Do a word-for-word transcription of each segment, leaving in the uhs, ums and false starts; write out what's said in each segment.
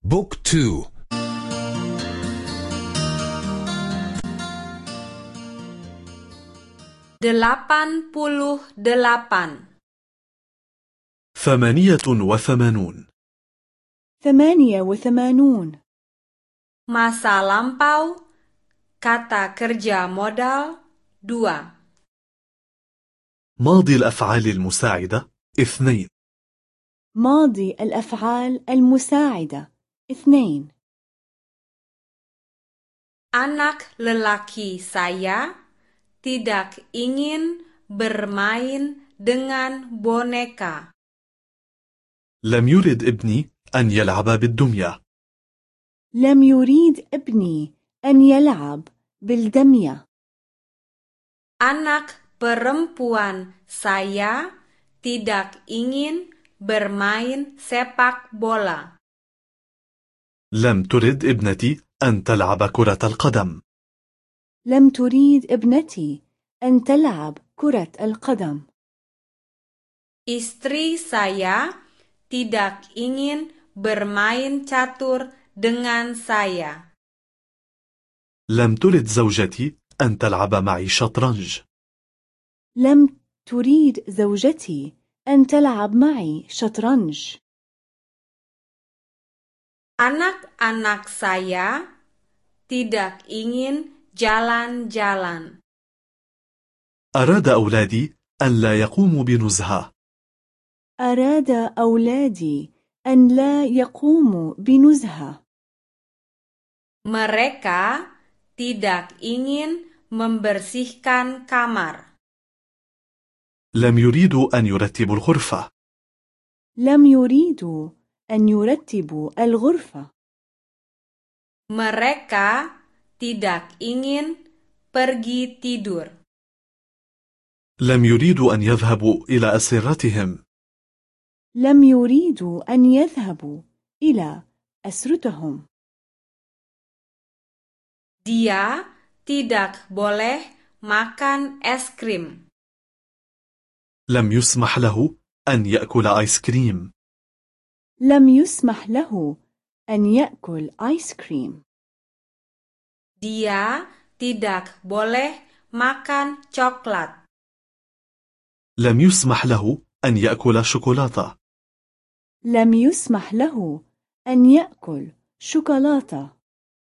بوك تو. Delapan puluh delapan. ثمانية وثمانون. ثمانية وثمانون. Masa lampau, kata kerja modal, dua. ماضي الأفعال المساعدة اثنين. ماضي الأفعال المساعدة اثنين. Anak lelaki saya tidak ingin bermain dengan boneka. لم يرد ابني أن يلعب بالدمية. لم يريد ابني أن يلعب بالدمية. Anak perempuan saya tidak ingin bermain sepak bola. لم ترد ابنتي أن تلعب كرة القدم. لم تريد ابنتي أن تلعب كرة القدم. Istri saya tidak ingin bermain catur dengan saya. لم ترد زوجتي أن تلعب معي شطرنج. لم تريد زوجتي أن تلعب معي شطرنج. Anak-anak saya tidak ingin jalan-jalan. أراد أولادي أن لا يقوموا بنزهة. أراد أولادي أن لا يقوموا بنزهة. Mereka tidak ingin membersihkan kamar. لم يريدوا أن يرتبوا الغرفة. لم يريدوا أن يرتبوا الغرفة. Mereka tidak ingin pergi tidur. لم يريدوا أن يذهبوا إلى أسرتهم. لم يريدوا أن يذهبوا إلى أسرتهم. Dia tidak boleh makan es krim. لم يسمح له أن يأكل آيس كريم. لم يسمح له أن يأكل آيس كريم. Dia tidak boleh makan coklat. لم يسمح له أن يأكل شوكولاتة. لم يسمح له أن يأكل شوكولاتة.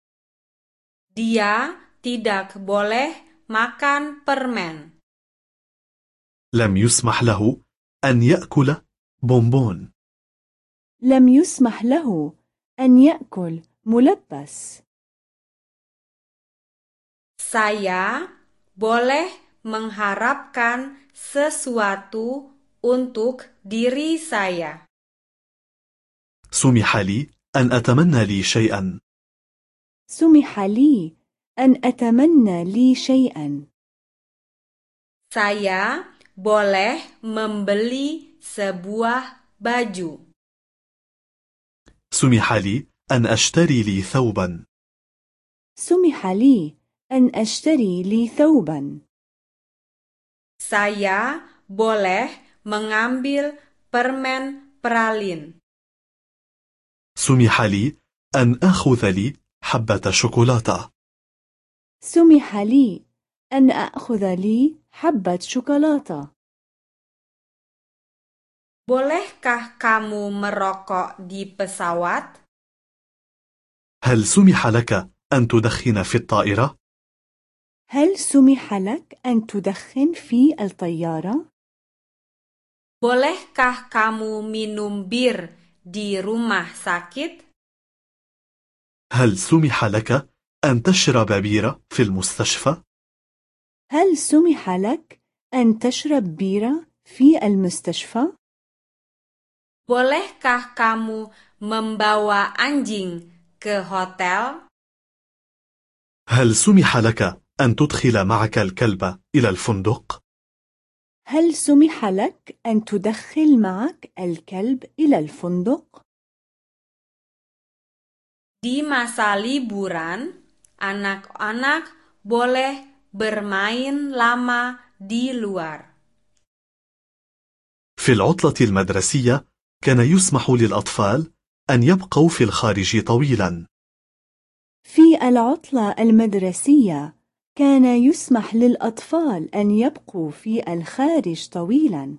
Dia tidak boleh makan permen. لم يسمح له أن يأكل بونبون. لم يسمح له أن يأكل ملبس. Saya boleh mengharapkan sesuatu untuk diri saya. سمح لي أن أتمنى لي شيئا. سمح لي أن أتمنى لي شيئا. Saya boleh membeli sebuah baju. سمح لي أن أشتري لي ثوبا. سمح لي أن أشتري لي ثوبا. Saya boleh mengambil permen pralin. سمح لي أن أخذ لي حبة شوكولاتة. سمح لي أن أخذ لي حبة شوكولاتة. Bolehkah kamu merokok di pesawat? هل سمح لك أن تدخن في الطائرة؟ هل سمح لك أن تدخن في الطيارة؟ Bolehkah kamu minum bir di rumah sakit? هل سمح لك أن تشرب بيرة في المستشفى؟ هل سمح لك أن تشرب بيرة في المستشفى؟ Bolehkah kamu membawa anjing ke hotel? هل سمح لك أن تدخل معك الكلب إلى الفندق؟ هل سمح لك أن تدخل معك الكلب إلى الفندق؟ Di masa liburan, anak-anak boleh bermain lama di luar. في العطلة المدرسية كان يسمح للأطفال أن يبقوا في الخارج طويلا. في العطلة المدرسية كان يسمح للأطفال أن يبقوا في الخارج طويلا.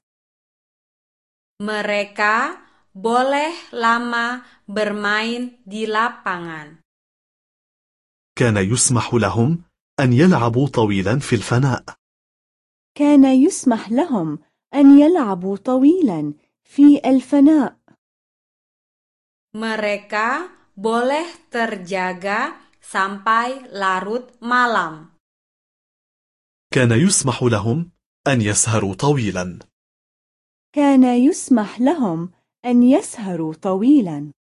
Mereka boleh lama bermain di lapangan. كان يسمح لهم أن يلعبوا طويلا في الفناء. كان يسمح لهم أن يلعبوا طويلا في الفناء. Mereka boleh terjaga sampai larut malam. كان يسمح لهم أن يسهروا طويلا. كان يسمح لهم أن يسهروا طويلا.